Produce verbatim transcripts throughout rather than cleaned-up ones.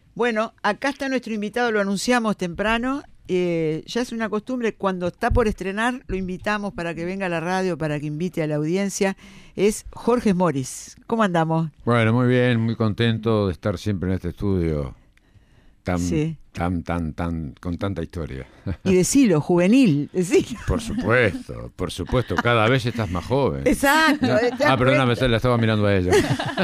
Bueno, acá está nuestro invitado, lo anunciamos temprano. Eh, ya es una costumbre, cuando está por estrenar, lo invitamos para que venga a la radio, para que invite a la audiencia. Es Jorge Moris. ¿Cómo andamos? Bueno, muy bien, muy contento de estar siempre en este estudio tan, sí. tan, tan, tan, con tanta historia. Y decilo, juvenil, decilo. Por supuesto, por supuesto, cada vez estás más joven. Exacto. ¿No? Ah, perdóname, la estaba mirando a ella.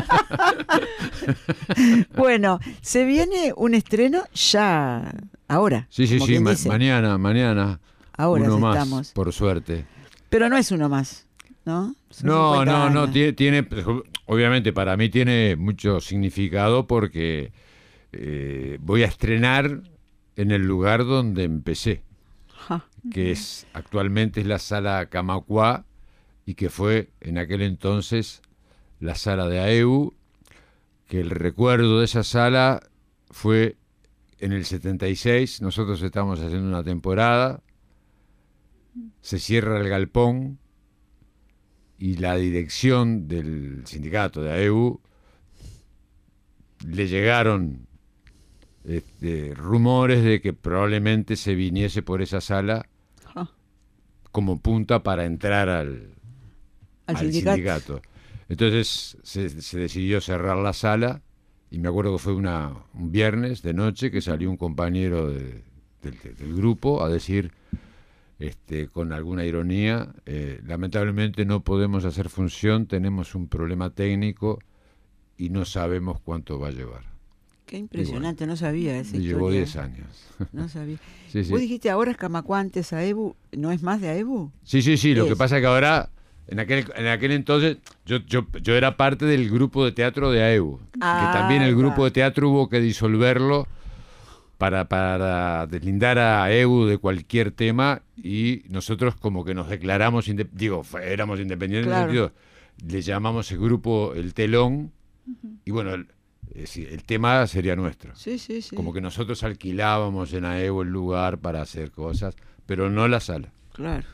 Bueno, se viene un estreno ya, ahora. Sí, sí, sí, ma dice. mañana, mañana. Ahora uno más, estamos. por suerte. Pero no es uno más, ¿no? Son no, no, años. no, tiene, tiene, obviamente para mí tiene mucho significado porque eh, voy a estrenar en el lugar donde empecé, ja. que es actualmente es la Sala Camacuá y que fue en aquel entonces la Sala de AEBU, que el recuerdo de esa sala fue en el setenta y seis, nosotros estamos haciendo una temporada, se cierra el galpón y la dirección del sindicato de AEBU le llegaron este, rumores de que probablemente se viniese por esa sala ah. como punta para entrar al, al, al sindicato. sindicato. Entonces se, se decidió cerrar la sala y me acuerdo que fue una, un viernes de noche que salió un compañero de, de, del grupo a decir este, con alguna ironía, eh, lamentablemente no podemos hacer función, tenemos un problema técnico y no sabemos cuánto va a llevar. Qué impresionante, bueno, no sabía esa historia. Llevó diez años. No sabía. Sí, sí. Vos dijiste ahora es Camacuá, antes AEBU, ¿no es más de AEBU? Sí, sí, sí, es? Lo que pasa es que ahora, en aquel, en aquel entonces, yo, yo, yo era parte del grupo de teatro de AEBU, ah, que también el grupo de teatro hubo que disolverlo para, para deslindar a AEBU de cualquier tema y nosotros como que nos declaramos, digo, éramos independientes, claro. En el sentido, le llamamos el grupo El Telón, uh-huh. y bueno, el, el tema sería nuestro. Sí, sí, sí. Como que nosotros alquilábamos en AEBU el lugar para hacer cosas, pero no la sala. Claro.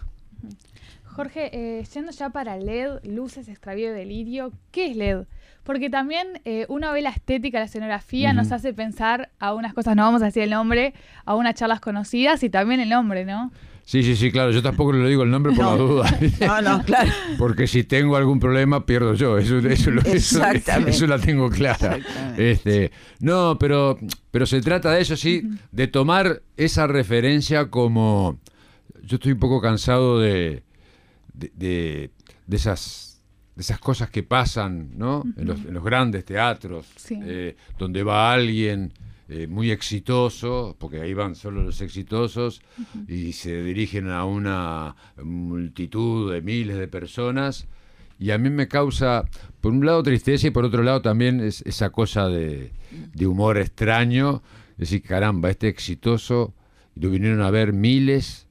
Jorge, eh, yendo ya para L E D, luces, extravío, delirio, ¿qué es L E D? Porque también eh, uno ve la estética, la escenografía, uh-huh. nos hace pensar a unas cosas, no vamos a decir el nombre, a unas charlas conocidas y también el nombre, ¿no? Sí, sí, sí, claro, yo tampoco le digo el nombre por no. la duda. No, no, claro. Porque si tengo algún problema, pierdo yo, eso, eso, eso, eso, eso la tengo clara. Este, no, pero, pero se trata de eso, sí, uh-huh. de tomar esa referencia como... Yo estoy un poco cansado de... De, de, de esas de esas cosas que pasan, ¿no? Uh-huh. en, los, en los grandes teatros, sí. eh, donde va alguien eh, muy exitoso, porque ahí van solo los exitosos, uh-huh. y se dirigen a una multitud de miles de personas, y a mí me causa, por un lado, tristeza, y por otro lado también es esa cosa de, de humor extraño, decir, caramba, este exitoso, lo vinieron a ver miles,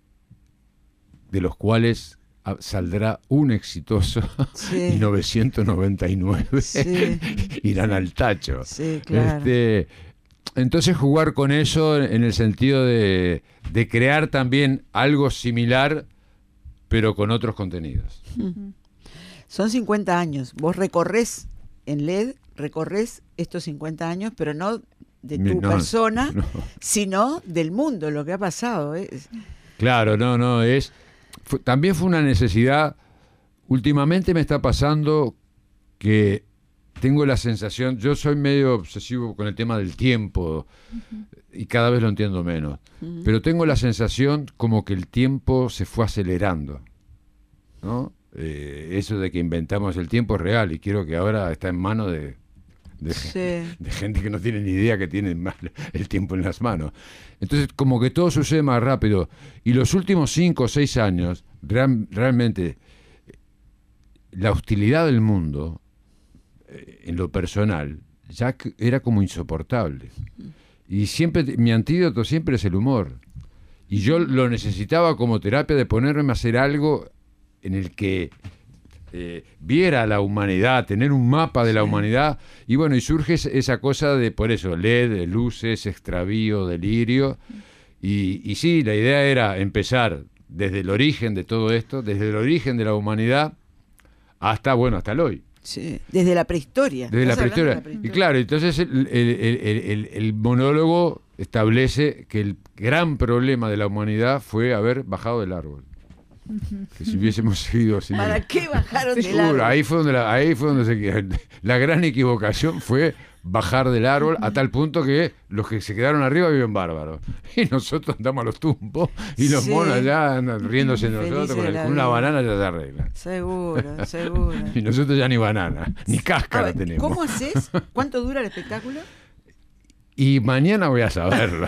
de los cuales saldrá un exitoso, sí. y novecientos noventa y nueve sí. irán al tacho. Sí, claro. Este, entonces jugar con eso en el sentido de, de crear también algo similar, pero con otros contenidos. Uh-huh. Son cincuenta años. Vos recorres en L E D, recorres estos cincuenta años, pero no de tu no, persona, no. sino del mundo, lo que ha pasado. ¿eh? Claro, no, no, es... Fue, también fue una necesidad. Últimamente me está pasando que tengo la sensación, yo soy medio obsesivo con el tema del tiempo, uh-huh. y cada vez lo entiendo menos, uh-huh. pero tengo la sensación como que el tiempo se fue acelerando, ¿no? Eh, eso de que inventamos el tiempo es real y quiero que ahora está en manos de, de, sí. de gente que no tiene ni idea que tiene más el tiempo en las manos. Entonces, como que todo sucede más rápido. Y los últimos cinco o seis años, real, realmente, la hostilidad del mundo, eh, en lo personal, ya era como insoportable. Y siempre, mi antídoto siempre es el humor. Y yo lo necesitaba como terapia de ponerme a hacer algo en el que Eh, viera a la humanidad, tener un mapa de la sí. humanidad, y bueno, y surge esa cosa de, por eso, L E D, luces, extravío, delirio, y, y sí, la idea era empezar desde el origen de todo esto, desde el origen de la humanidad, hasta, bueno, hasta el hoy. Sí, desde la prehistoria. Desde la Estás hablando prehistoria. de la prehistoria. Y claro, entonces el, el- el- el- el- el monólogo establece que el gran problema de la humanidad fue haber bajado del árbol. Que si hubiésemos seguido así. ¿Para qué bajaron del Seguro, árbol? ahí fue donde la, ahí fue donde se la gran equivocación fue bajar del árbol a tal punto que los que se quedaron arriba viven bárbaros y nosotros andamos a los tumbos y los Sí. monos allá andan riéndose de Felices nosotros con, de el- la con una vida. banana ya se arreglan Seguro, seguro. y nosotros ya ni banana ni A cáscara ver, tenemos. ¿cómo haces? ¿Cuánto dura el espectáculo? Y mañana voy a saberlo.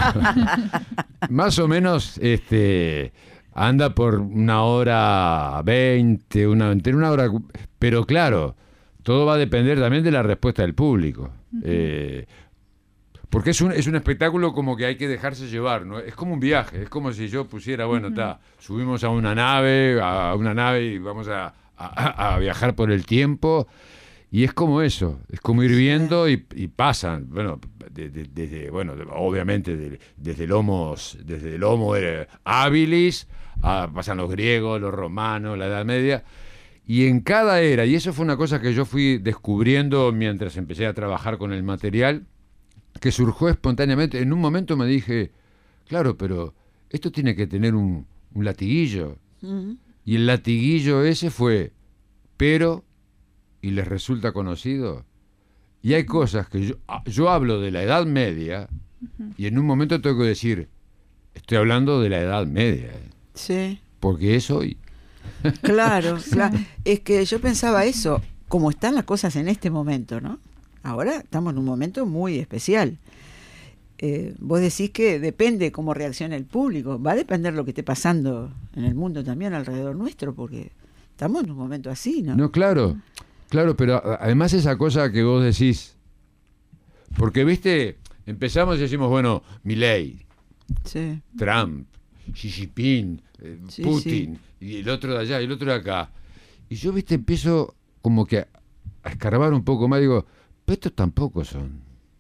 Más o menos este anda por una hora veinte, una, entre una hora. Pero claro, todo va a depender también de la respuesta del público. Uh-huh. Eh, porque es un, es un espectáculo como que hay que dejarse llevar, ¿no? Es como un viaje, es como si yo pusiera, bueno, está, uh-huh. subimos a una nave, a una nave y vamos a, a, a viajar por el tiempo. Y es como eso, es como ir viendo y, y pasan, bueno, desde, de, de, bueno, de, obviamente de, desde el homo, desde el homo habilis, a, pasan los griegos, los romanos, la Edad Media, y en cada era, y eso fue una cosa que yo fui descubriendo mientras empecé a trabajar con el material, que surgió espontáneamente. En un momento me dije, claro, pero esto tiene que tener un, un latiguillo, uh-huh. y el latiguillo ese fue, pero... y les resulta conocido. Y hay cosas que yo, yo hablo de la Edad Media, uh-huh. y en un momento tengo que decir, estoy hablando de la Edad Media. ¿eh? Sí. Porque es hoy. Claro, claro. Es que yo pensaba eso, como están las cosas en este momento, ¿no? Ahora estamos en un momento muy especial. Eh, vos decís que depende cómo reaccione el público. Va a depender lo que esté pasando en el mundo también alrededor nuestro, porque estamos en un momento así, ¿no? No, claro. Claro, pero además esa cosa que vos decís, porque, viste, empezamos y decimos, bueno, Milei, sí. Trump, Xi Jinping, eh, sí, Putin, sí. y el otro de allá, y el otro de acá. Y yo, viste, empiezo como que a, a escarbar un poco más, digo, pero estos tampoco son.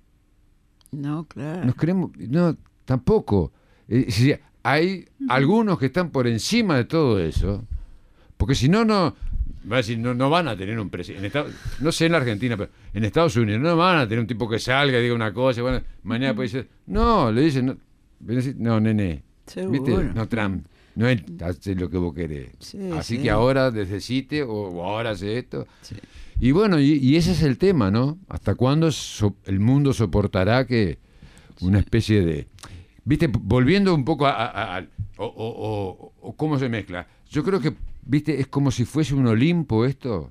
No, claro. Nos creemos, no, tampoco. Eh, si hay uh-huh. algunos que están por encima de todo eso, porque si no, no... Va a decir, no, no van a tener un presidente. No sé en la Argentina, pero en Estados Unidos no van a tener un tipo que salga y diga una cosa. Bueno, mañana puede decir, no, le dicen, no, no nene. ¿Viste? No, Trump, no es lo que vos querés. Sí, Así sí. que ahora necesite o, o ahora hace esto. Sí. Y bueno, y, y ese es el tema, ¿no? ¿Hasta cuándo so, el mundo soportará que una especie de. ¿Viste? Volviendo un poco a. a, a o, o, o, o cómo se mezcla. Yo creo que. ¿Viste? Es como si fuese un Olimpo esto.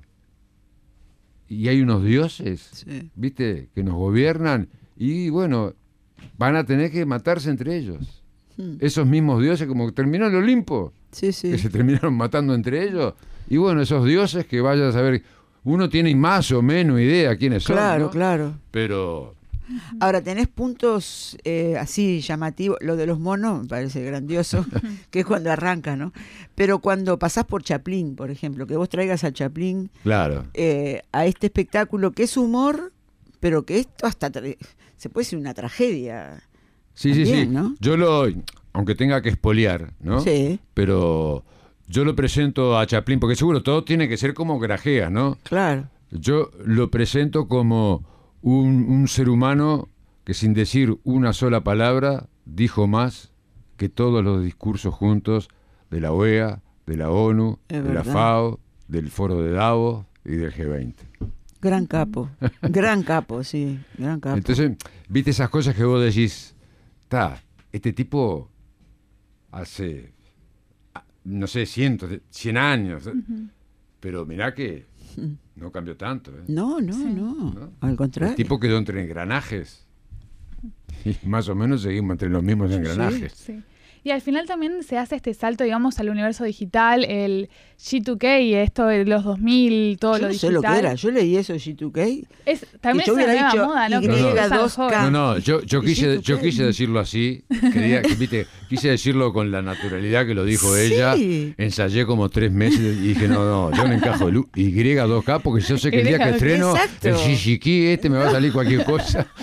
Y hay unos dioses, sí. ¿viste? Que nos gobiernan. Y bueno, van a tener que matarse entre ellos. Hmm. Esos mismos dioses, como terminó el Olimpo. Sí, sí. Que se terminaron matando entre ellos. Y bueno, esos dioses que vaya a saber. Uno tiene más o menos idea quiénes son. Claro, ¿no? claro. Pero. Ahora, tenés puntos eh, así llamativos. Lo de los monos me parece grandioso, que es cuando arranca, ¿no? Pero cuando pasás por Chaplin, por ejemplo, que vos traigas a Chaplin claro. eh, a este espectáculo que es humor, pero que esto hasta tra- se puede ser una tragedia. Sí, también, sí, sí. ¿no? Yo lo, aunque tenga que espoliar, ¿no? Sí. Pero yo lo presento a Chaplin, porque seguro todo tiene que ser como grajeas, ¿no? Claro. Yo lo presento como un, un ser humano que sin decir una sola palabra dijo más que todos los discursos juntos de la O E A, de la ONU, es de verdad. la FAO, del Foro de Davos y del G veinte. Gran capo, gran capo, sí, gran capo. Entonces, viste esas cosas que vos decís, está, este tipo hace, no sé, cientos, de, cien años, uh-huh. pero mirá que no cambió tanto. ¿eh? No, no, sí. no, no, al contrario. El tipo quedó entre engranajes y más o menos seguimos entre los mismos engranajes. Sí, sí. Y al final también se hace este salto, digamos, al universo digital, el G dos K y esto de los dos mil, todo yo lo no digital. Yo no sé lo que era, yo leí eso, G dos K. Es, también es una nueva moda, ¿no? Y dos K. No, no, yo, yo, quise, yo quise decirlo así, quería, viste, quise decirlo con la naturalidad que lo dijo sí. ella, ensayé como tres meses y dije, no, no, yo no encajo el Y dos K porque yo sé que el día que estreno, Exacto. el Shishiki este me va a salir cualquier cosa.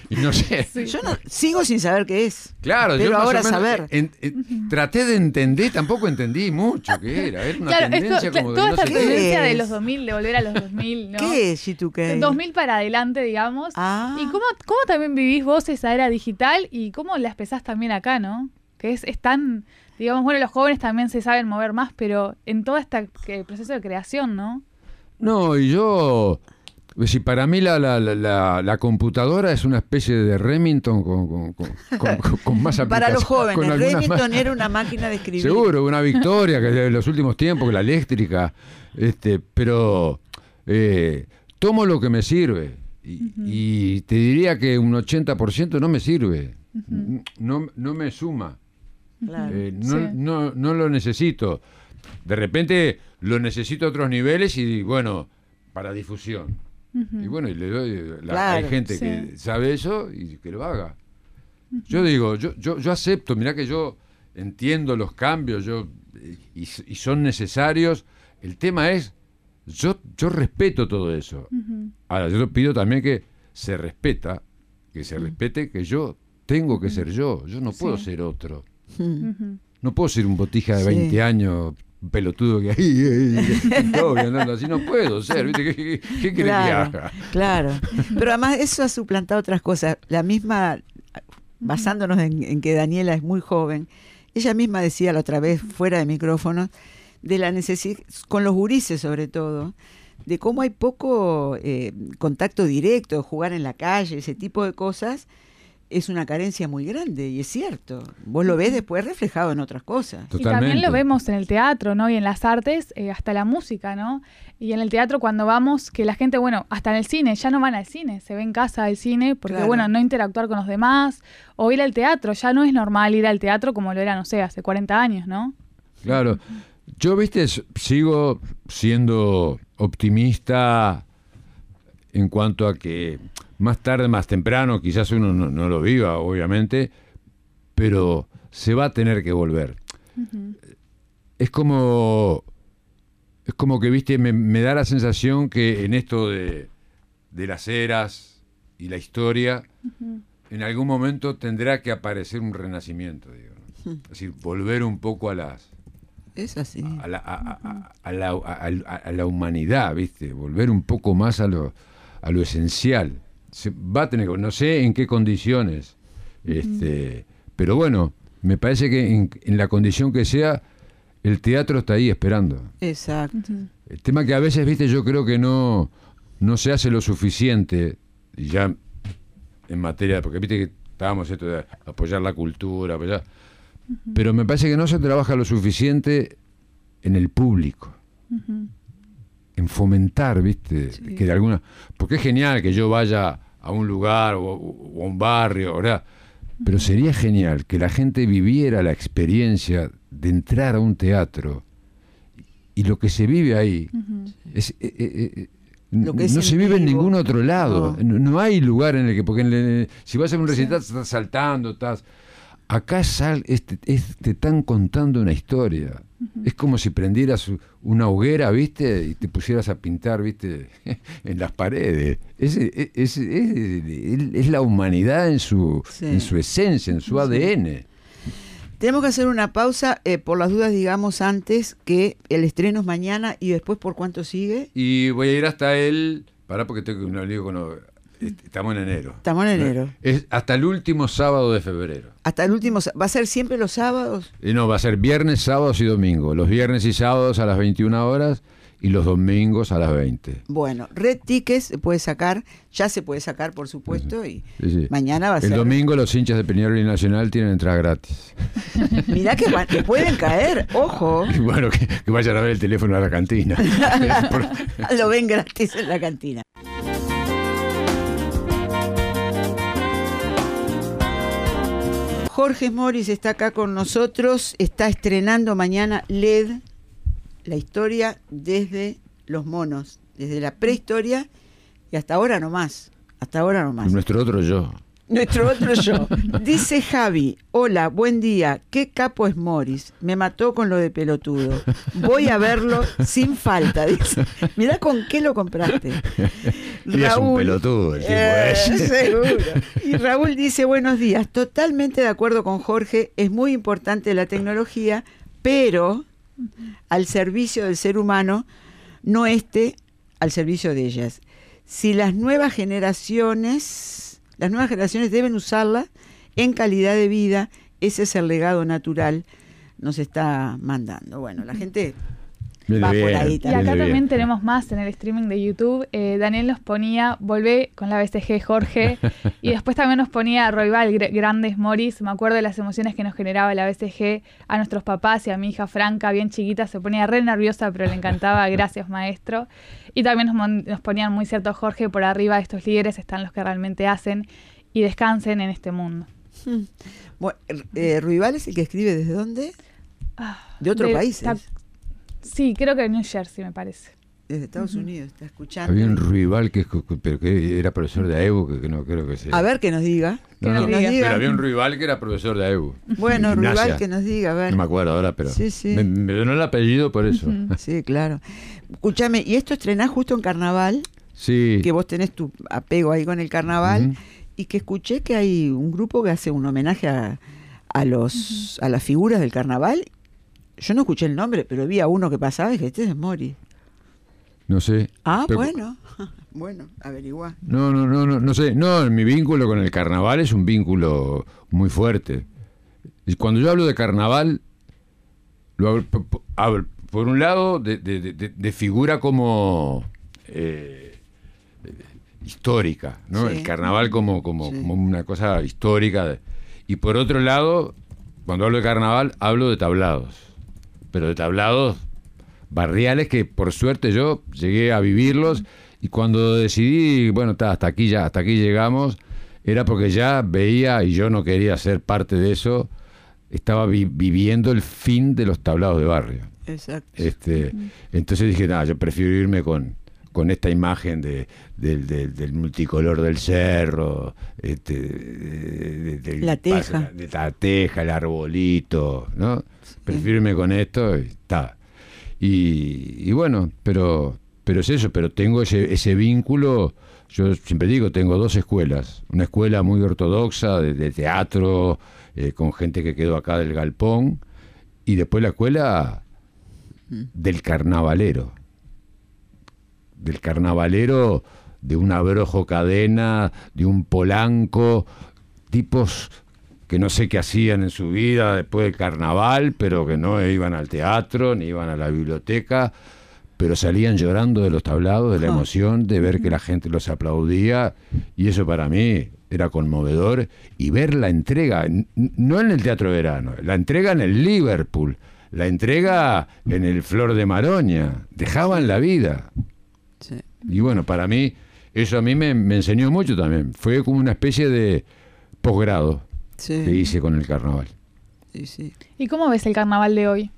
y no sé. Sí. Yo no, sigo sin saber qué es. Claro, pero yo más ahora o menos saber. en- en- traté de entender, tampoco entendí mucho qué era. Era una Claro, tendencia esto, como toda de no esta sé qué. tendencia ¿Qué de es? los dos mil, de volver a los dos mil, ¿no? ¿Qué es G dos K? Del dos mil para adelante, digamos. Ah. ¿Y cómo, cómo también vivís vos esa era digital y cómo la empezás también acá, ¿no? Que es, es tan, digamos, bueno, los jóvenes también se saben mover más, pero en todo este que, proceso de creación, ¿no? No, y yo, si para mí la, la, la, la, la computadora es una especie de Remington con, con, con, con, con- con más aplicaciones. Para los con jóvenes, algunas Remington más- era una máquina de escribir. Seguro, una victoria que de los últimos tiempos, que la eléctrica, este, pero eh, tomo lo que me sirve y, y te diría que un ochenta por ciento no me sirve, no, no me suma. Claro. Eh, no, Sí. no, no lo necesito. De repente lo necesito a otros niveles y bueno, para difusión. Y bueno, y le doy, la- Claro, hay gente sí. que sabe eso y que lo haga. Yo digo, yo, yo, yo acepto, mirá que yo entiendo los cambios, yo y, y son necesarios. El tema es, yo, yo respeto todo eso. Ahora, yo pido también que se respeta, que se respete que yo tengo que ser yo. Yo no puedo Sí. ser otro. Mm. Ujú. No puedo ser un botija de Sí. veinte años, un pelotudo que ahí, todo andando así. No puedo ser, ¿viste? ¿Qué, qué, qué querés Claro, que haga? claro. Pero además eso ha suplantado otras cosas. La misma, basándonos en, en que Daniela es muy joven, ella misma decía la otra vez, fuera de micrófono, de la necesidad, con los gurises sobre todo, de cómo hay poco eh, contacto directo, jugar en la calle, ese tipo de cosas, es una carencia muy grande, y es cierto. Vos lo ves después reflejado en otras cosas. Y también lo vemos en el teatro, ¿no? Y en las artes, eh, hasta la música, ¿no? Y en el teatro cuando vamos, que la gente, bueno, hasta en el cine, ya no van al cine, se ve en casa del cine, porque Claro. bueno, no interactuar con los demás, o ir al teatro, ya no es normal ir al teatro como lo era, no sé, hace cuarenta años, ¿no? Claro. Yo, viste, s- sigo siendo optimista en cuanto a que más tarde, más temprano, quizás uno no, no lo viva, obviamente, pero se va a tener que volver. Es como, es como que, viste, me, me da la sensación que en esto de, de las eras y la historia, en algún momento tendrá que aparecer un renacimiento, digo, ¿no? Es decir, volver un poco a las Es así. a la, a, a- a la, a- a- a la humanidad, ¿viste? Volver un poco más a lo, a lo esencial. Se va a tener, no sé en qué condiciones, este, pero bueno, me parece que en, en la condición que sea, el teatro está ahí esperando. Exacto. El tema que a veces, viste, yo creo que no, no se hace lo suficiente, y ya en materia, porque viste que estábamos esto de apoyar la cultura, apoyar, pero me parece que no se trabaja lo suficiente en el público, en fomentar, viste, Sí. que de alguna, porque es genial que yo vaya a un lugar o, o a un barrio, ¿verdad? Pero sería genial que la gente viviera la experiencia de entrar a un teatro y lo que se vive ahí es, eh, eh, eh, Lo que es no en se vive en vivo. ningún otro lado. No. No, no hay lugar en el que, porque en el- si vas a un recital estás saltando, estás... Acá sal, este, es- te están contando una historia. Es como si prendieras una hoguera, ¿viste? Y te pusieras a pintar, ¿viste? En las paredes. Es, es, es- es- es la humanidad en su, Sí. en su esencia, en su A D N. Tenemos que hacer una pausa, eh, por las dudas digamos antes que el estreno es mañana y después por cuánto sigue. Y voy a ir hasta el... Pará porque tengo que no digo con... Estamos en enero. Estamos en enero. Es hasta el último sábado de febrero. Hasta el último, sa- ¿va a ser siempre los sábados? Y no, va a ser viernes, sábados y domingos. Los viernes y sábados a las veintiuna horas y los domingos a las veinte. Bueno, Red Tickets se puede sacar, ya se puede sacar por supuesto y Sí, sí. mañana va a El ser. domingo los hinchas de Peñarol y Nacional tienen entrada gratis. Mirá que, va- que pueden caer, ojo, Y bueno, que, que vayan a ver el teléfono a la cantina. Por- lo ven gratis en la cantina. Jorge Morris está acá con nosotros, está estrenando mañana L E D, la historia desde los monos, desde la prehistoria y hasta ahora nomás, hasta ahora nomás. Nuestro otro yo. Nuestro otro yo. Dice Javi, hola, buen día, qué capo es Morris, me mató con lo de pelotudo. Voy a verlo sin falta, dice. Mirá con qué lo compraste. Y es un pelotudo el tipo eh, ese. Seguro. Y Raúl dice, buenos días, totalmente de acuerdo con Jorge, es muy importante la tecnología, pero al servicio del ser humano, no esté al servicio de ellas. Si las nuevas generaciones... Las nuevas generaciones deben usarla en calidad de vida. Ese es el legado natural. Nos está mandando. Bueno, la gente Viene va bien, por ahí Y también. acá Viene también bien. tenemos más en el streaming de YouTube. Eh, Daniel nos ponía, volvé con la B C G, Jorge. Y después también nos ponía Roibal, gr- grandes Morris. Me acuerdo de las emociones que nos generaba la B C G a nuestros papás y a mi hija Franca, bien chiquita. Se ponía re nerviosa, pero le encantaba. Gracias, maestro. Y también nos, mon- nos ponían muy cierto, Jorge, por arriba de estos líderes están los que realmente hacen y descansen en este mundo. Bueno, eh, Ruibal es el que escribe ¿desde dónde? Ah, De otro de- país. ta- Sí, creo que de New Jersey, me parece. Desde Estados Unidos, está escuchando. Había un rival que, pero que era profesor de A E B U, que, que no creo que sea. A ver que nos diga. Que No, nos no, diga. pero había un rival que era profesor de A E B U. Bueno, De gimnasia. Ruibal que nos diga, a ver. No me acuerdo ahora, pero Sí, sí. Me, me donó el apellido por eso. Sí, claro. Escúchame, y esto estrenás justo en Carnaval, Sí. que vos tenés tu apego ahí con el Carnaval, Ujú. y que escuché que hay un grupo que hace un homenaje a, a los a las figuras del Carnaval. Yo no escuché el nombre, pero vi a uno que pasaba y dije, este es Mori. No sé. Ah, Pero- bueno. Bueno, averiguá. No, no, no, no, no sé. No, mi vínculo con el carnaval es un vínculo muy fuerte. Y cuando yo hablo de carnaval, lo hablo, po- po- hablo, por un lado, de, de- de- de figura como eh, eh, histórica, ¿no? Sí. El carnaval como, como, Sí. como una cosa histórica. Y por otro lado, cuando hablo de carnaval, hablo de tablados. Pero de tablados barriales que por suerte yo llegué a vivirlos, y cuando decidí, bueno, ta, hasta aquí ya, hasta aquí llegamos, era porque ya veía, y yo no quería ser parte de eso, estaba vi- viviendo el fin de los tablados de barrio. Exacto. Este, entonces dije, nada, yo prefiero irme con, con esta imagen de, del, del- del multicolor del cerro, este, de- de- del La teja. pase- de la teja, el arbolito, ¿no? Prefiero irme con esto y está. Y, y bueno, pero, pero es eso, pero tengo ese, ese vínculo. Yo siempre digo, tengo dos escuelas. Una escuela muy ortodoxa de, de teatro, eh, con gente que quedó acá del galpón, y después la escuela del carnavalero. Del carnavalero, de un Abrojo Cadena, de un Polanco, tipos que no sé qué hacían en su vida después del carnaval, pero que no iban al teatro, ni iban a la biblioteca, pero salían llorando de los tablados, de la Ah. emoción de ver que la gente los aplaudía, y eso para mí era conmovedor. Y ver la entrega, n- no en el Teatro Verano, la entrega en el Liverpool, la entrega en el Flor de Maroña, dejaban la vida. Sí. Y bueno, para mí, eso a mí me, me enseñó mucho también. Fue como una especie de posgrado Sí. que hice con el carnaval. Sí, sí. ¿Y cómo ves el carnaval de hoy?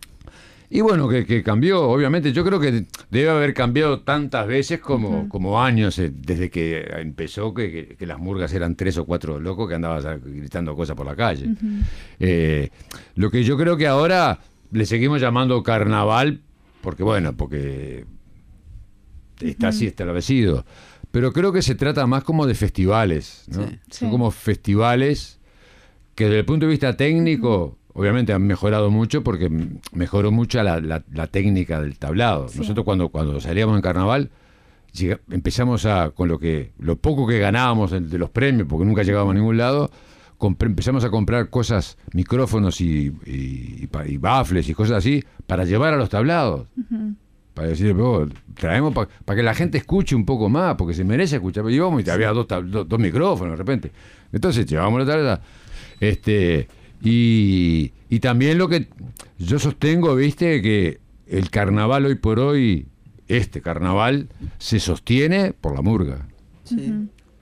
Y bueno, que, que cambió, obviamente. Yo creo que debe haber cambiado tantas veces como, como años, eh, desde que empezó, que, que- que las murgas eran tres o cuatro locos que andaban gritando cosas por la calle. Eh, lo que yo creo que ahora le seguimos llamando carnaval, porque bueno, porque está así establecido. Pero creo que se trata más como de festivales, ¿no? Sí. Son Sí. como festivales que desde el punto de vista técnico, obviamente han mejorado mucho, porque m- mejoró mucho la, la- la técnica del tablado. Sí. Nosotros cuando, cuando salíamos en carnaval, llega- empezamos a, con lo que lo poco que ganábamos de, de los premios, porque nunca llegábamos a ningún lado, compre- empezamos a comprar cosas, micrófonos y, y, y pa- y baffles y cosas así, para llevar a los tablados. Para decir, "Oh, traemos para que la gente escuche un poco más, porque se merece escuchar". Y íbamos y había dos, tab- dos, dos micrófonos de repente. Entonces llevábamos la tablada. Este, y, y también lo que yo sostengo, viste, que el carnaval hoy por hoy, este carnaval, se sostiene por la murga. Sí.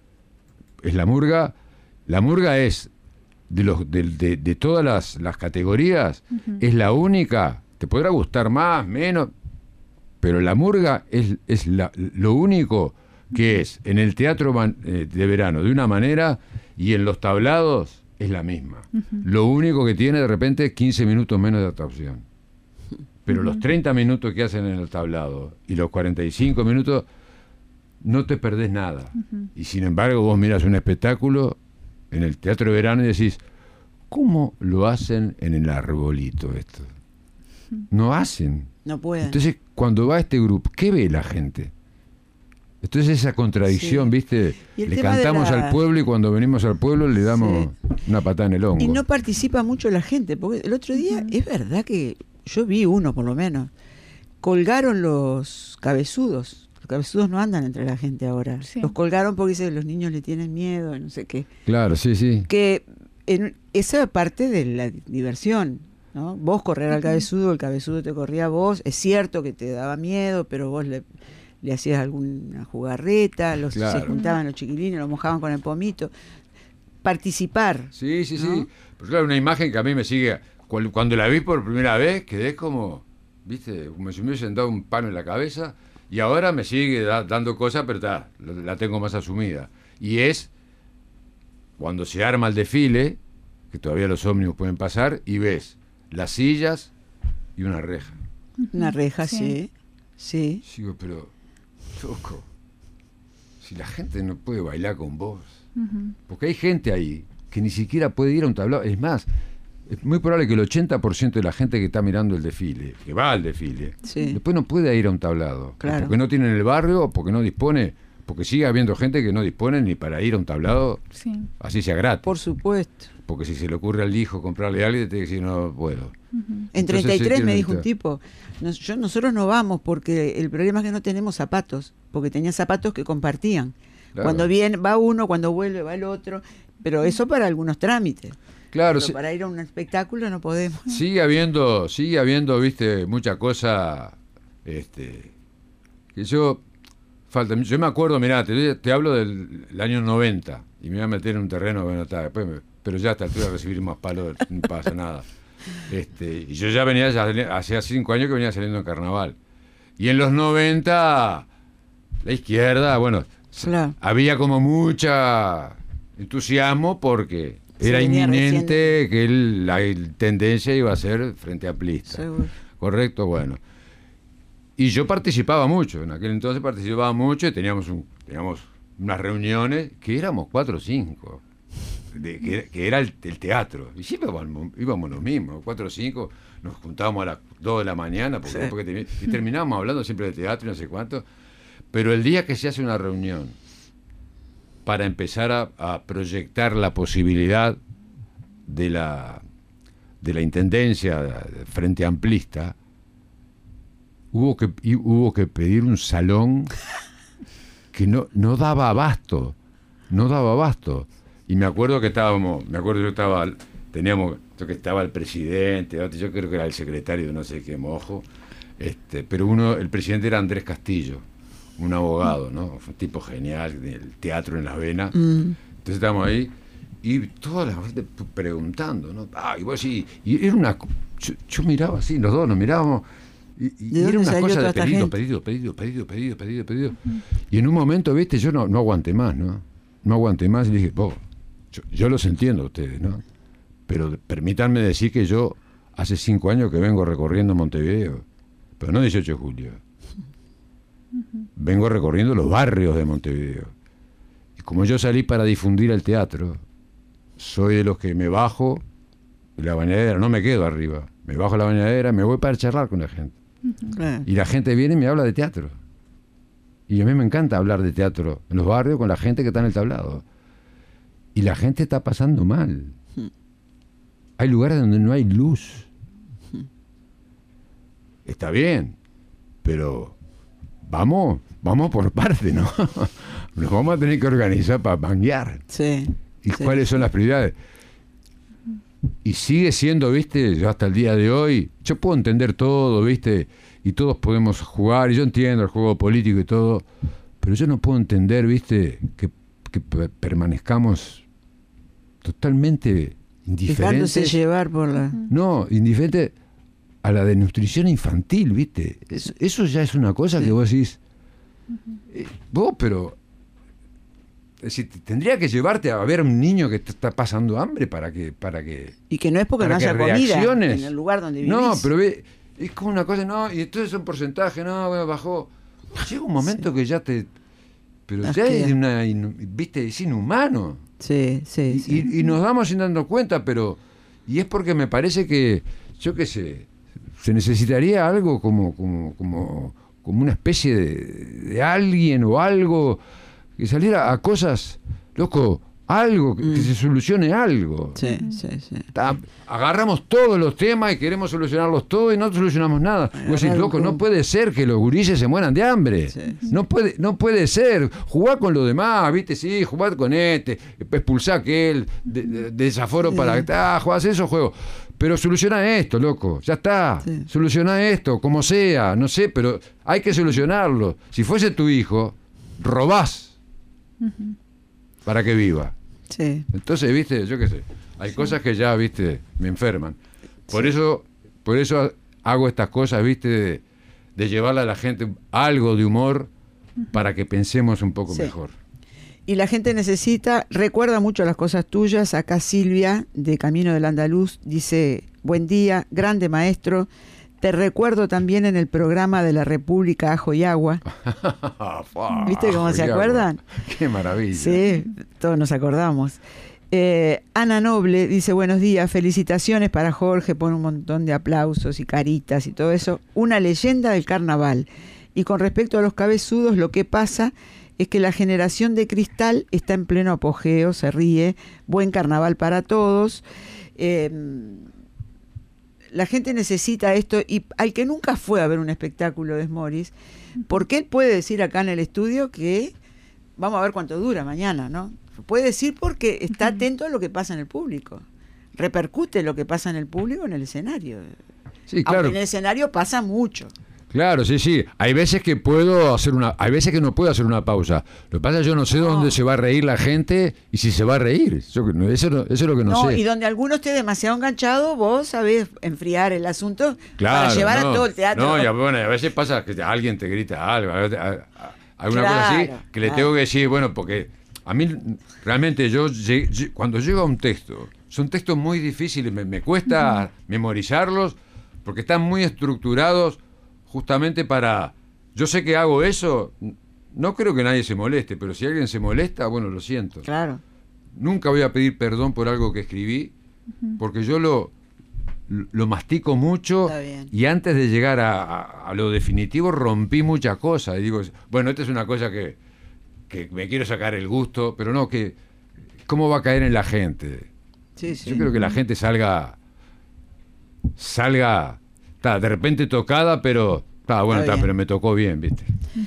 Es la murga. La murga es, de, los, de, de, de todas las, las categorías, es la única. Te podrá gustar más, menos, pero la murga es, es la, lo único que es en el teatro man- eh, de verano de una manera, Y en los tablados es la misma. Uh-huh. Lo único que tiene de repente es quince minutos menos de atracción. Pero uh-huh. los treinta minutos que hacen en el tablado y los cuarenta y cinco minutos no te perdés nada. Uh-huh. Y sin embargo vos miras un espectáculo en el Teatro de Verano y decís, ¿cómo lo hacen en el arbolito esto? Uh-huh. No hacen. No pueden. Entonces, cuando va este grupo, ¿qué ve la gente? Entonces esa contradicción, sí. ¿viste? Le cantamos la... al pueblo y cuando venimos al pueblo le damos sí. una patada en el hongo. Y no participa mucho la gente, porque el otro día, uh-huh. es verdad que yo vi uno por lo menos, colgaron los cabezudos. Los cabezudos no andan entre la gente ahora. Sí. Los colgaron porque dicen, los niños le tienen miedo, no sé qué. Claro, sí, sí. Que en, esa parte de la diversión, ¿no? Vos correr al cabezudo, el cabezudo te corría a vos. Es cierto que te daba miedo, pero vos le... le hacías alguna jugarreta, los, claro. se juntaban los chiquilines, los mojaban con el pomito. Participar. Sí, sí, ¿no? sí. Pero claro, una imagen que a mí me sigue. Cuando la vi por primera vez, quedé como, viste, como si me hubiesen dado un palo en la cabeza. Y ahora me sigue da, dando cosas, pero ta, la, la tengo más asumida. Y es cuando se arma el desfile, que todavía los ómnibus pueden pasar, y ves las sillas y una reja. Una reja, sí. Sí. sí. Digo, pero... Loco, si la gente no puede bailar con vos, uh-huh. porque hay gente ahí que ni siquiera puede ir a un tablado. Es más, es muy probable que el ochenta por ciento de la gente que está mirando el desfile, que va al desfile, sí. después no puede ir a un tablado, claro. porque no tiene en el barrio o porque no dispone, porque sigue habiendo gente que no dispone ni para ir a un tablado, sí. así sea gratis. Por supuesto. Porque si se le ocurre al hijo comprarle a alguien, te tiene que decir, no puedo. Uh-huh. En treinta y tres me dijo un tipo, nos, yo, nosotros no vamos porque el problema es que no tenemos zapatos, porque tenían zapatos que compartían. Claro. Cuando viene, va uno, cuando vuelve va el otro, pero eso para algunos trámites. Claro, pero sí. para ir a un espectáculo no podemos. Sigue habiendo, sigue habiendo, viste, mucha cosa, este, que yo, falta, yo me acuerdo, mirá, te, te hablo del año noventa, y me voy a meter en un terreno, bueno, está, después me, pero ya hasta altura de recibir más palos, no pasa nada. Este, y yo ya venía, ya, hacía cinco años que venía saliendo en carnaval. Y en los noventa, la izquierda, bueno, claro. había como mucha entusiasmo porque Se era inminente recién... que el, la el tendencia iba a ser frente amplista. Seguro. Correcto, bueno. Y yo participaba mucho, en aquel entonces participaba mucho y teníamos, un, teníamos unas reuniones que éramos cuatro o cinco. De, que, que era el, el teatro, y siempre íbamos, íbamos los mismos, cuatro o cinco, nos juntábamos a las dos de la mañana, porque, sí. porque y terminábamos hablando siempre de teatro y no sé cuánto, pero el día que se hace una reunión para empezar a, a proyectar la posibilidad de la, de la intendencia frente amplista, hubo que, hubo que pedir un salón que no, no daba abasto, no daba abasto. Y me acuerdo que estábamos, me acuerdo yo estaba, teníamos, yo que estaba el presidente, yo creo que era el secretario de no sé qué mojo, este, pero uno, el presidente era Andrés Castillo, un abogado, ¿no? Un tipo genial, del teatro en las venas. Mm. Entonces estábamos ahí y toda la gente preguntando, ¿no? Ah, y vos sí, y era una, yo, yo miraba así, los dos nos mirábamos. Y, y era una cosa de pedido, pedido, pedido, pedido, pedido, pedido, pedido. Uh-huh. Y en un momento, viste, yo no, no aguanté más, ¿no? No aguanté más y dije, vos, yo, yo los entiendo a ustedes, ¿no? Pero permítanme decir que yo hace cinco años que vengo recorriendo Montevideo, pero no dieciocho de julio. Uh-huh. Vengo recorriendo los barrios de Montevideo. Y como yo salí para difundir el teatro, soy de los que me bajo de la bañadera, no me quedo arriba, me bajo la bañadera, me voy para charlar con la gente. Uh-huh. Y la gente viene y me habla de teatro. Y a mí me encanta hablar de teatro en los barrios con la gente que está en el tablado. Y la gente está pasando mal. Uh-huh. Hay lugares donde no hay luz. Uh-huh. Está bien, pero vamos, vamos por parte, ¿no? Nos vamos a tener que organizar para banguear. Sí. ¿Y sí. cuáles son las prioridades? Y sigue siendo, viste, yo hasta el día de hoy, yo puedo entender todo, viste, y todos podemos jugar, y yo entiendo el juego político y todo, pero yo no puedo entender, viste, que, que permanezcamos totalmente indiferentes. Dejándose llevar por la... No, indiferente a la desnutrición infantil, viste. Eso, eso ya es una cosa sí. que vos decís, eh, vos, pero es decir, tendría que llevarte a ver a un niño que está pasando hambre para que... Para que y que no es porque no haya comida en el lugar donde vivís. No, pero ve, es como una cosa, no, y entonces un porcentaje, no, bueno, bajó. Llega un momento sí. que ya te... Pero ya es una, viste, es inhumano. Sí, sí, y, sí. Y, y nos vamos sin dando cuenta, pero... Y es porque me parece que, yo qué sé, se necesitaría algo como, como, como, como una especie de, de alguien o algo que saliera a cosas, loco, algo, que, mm. que se solucione algo. Sí, sí, sí. Ta, agarramos todos los temas y queremos solucionarlos todos y no solucionamos nada. Vos decís, loco, no puede ser que los gurises se mueran de hambre. Sí, sí. No puede, no puede ser. Jugá con los demás, viste, sí, jugá con este, expulsá a aquel, de, de, de desaforo sí. para... Ah, jugás eso, juego. Pero soluciona esto, loco, ya está. Sí. Soluciona esto, como sea, no sé, pero hay que solucionarlo. Si fuese tu hijo, robás uh-huh. para que viva. Sí. Entonces, viste, yo qué sé, hay sí. cosas que ya, viste, me enferman. Por sí. eso, por eso hago estas cosas, viste, de, de llevarle a la gente algo de humor para que pensemos un poco sí. mejor. Y la gente necesita, recuerda mucho las cosas tuyas. Acá Silvia, de Camino del Andaluz, dice, buen día, grande maestro. Te recuerdo también en el programa de la República Ajo y Agua. ¿Viste cómo se acuerdan? Qué maravilla. Sí, todos nos acordamos. Eh, Ana Noble dice, buenos días, felicitaciones para Jorge, pone un montón de aplausos y caritas y todo eso. Una leyenda del carnaval. Y con respecto a los cabezudos, lo que pasa es que la generación de cristal está en pleno apogeo, se ríe, buen carnaval para todos. Eh, la gente necesita esto, y al que nunca fue a ver un espectáculo de Smoris, porque él puede decir acá en el estudio que vamos a ver cuánto dura mañana, ¿no? Puede decir porque está atento a lo que pasa en el público, repercute lo que pasa en el público en el escenario. Sí, claro. Aunque en el escenario pasa mucho. Claro, sí, sí. Hay veces que puedo hacer una, hay veces que no puedo hacer una pausa. Lo que pasa es que yo no sé no. dónde se va a reír la gente y si se va a reír. Yo, eso, no, eso es lo que no, no sé. Y donde alguno esté demasiado enganchado, vos sabés enfriar el asunto claro, para llevar no, a todo el teatro. No, y a, bueno, a veces pasa que alguien te grita algo, alguna claro, cosa así, que le claro. tengo que decir, bueno, porque a mí realmente yo, cuando llego a un texto, son textos muy difíciles, me, me cuesta uh-huh. memorizarlos porque están muy estructurados. Justamente para... Yo sé que hago eso, no creo que nadie se moleste, pero si alguien se molesta, bueno, lo siento. Claro. Nunca voy a pedir perdón por algo que escribí, uh-huh. porque yo lo, lo mastico mucho y antes de llegar a, a, a lo definitivo rompí muchas cosas. Y digo, bueno, esta es una cosa que, que me quiero sacar el gusto, pero no, que ¿cómo va a caer en la gente? Sí, sí. Yo creo que la gente salga... salga... Está de repente tocada, pero está bueno, está, pero me tocó bien, ¿viste?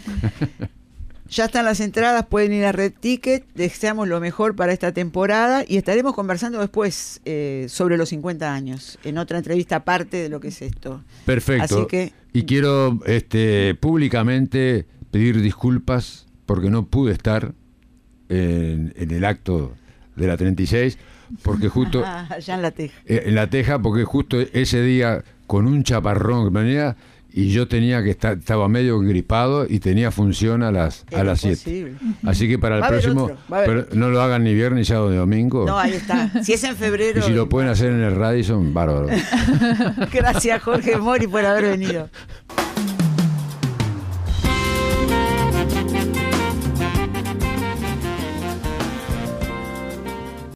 Ya están las entradas, pueden ir a Red Ticket. Deseamos lo mejor para esta temporada y estaremos conversando después eh, sobre los cincuenta años, en otra entrevista aparte de lo que es esto. Perfecto. Así que, y quiero este, públicamente pedir disculpas porque no pude estar en, en el acto de la treinta y seis, porque justo... Allá en La Teja. Eh, en La Teja, porque justo ese día... con un chaparrón que venía y yo tenía que estar, estaba medio gripado y tenía función a las a las siete. Así que para el próximo, pero no lo hagan ni viernes, ni sábado, ni domingo. No, ahí está. Si es en febrero. Y si lo pueden hacer en el Radisson, bárbaro. Gracias, Jorge Mori, por haber venido.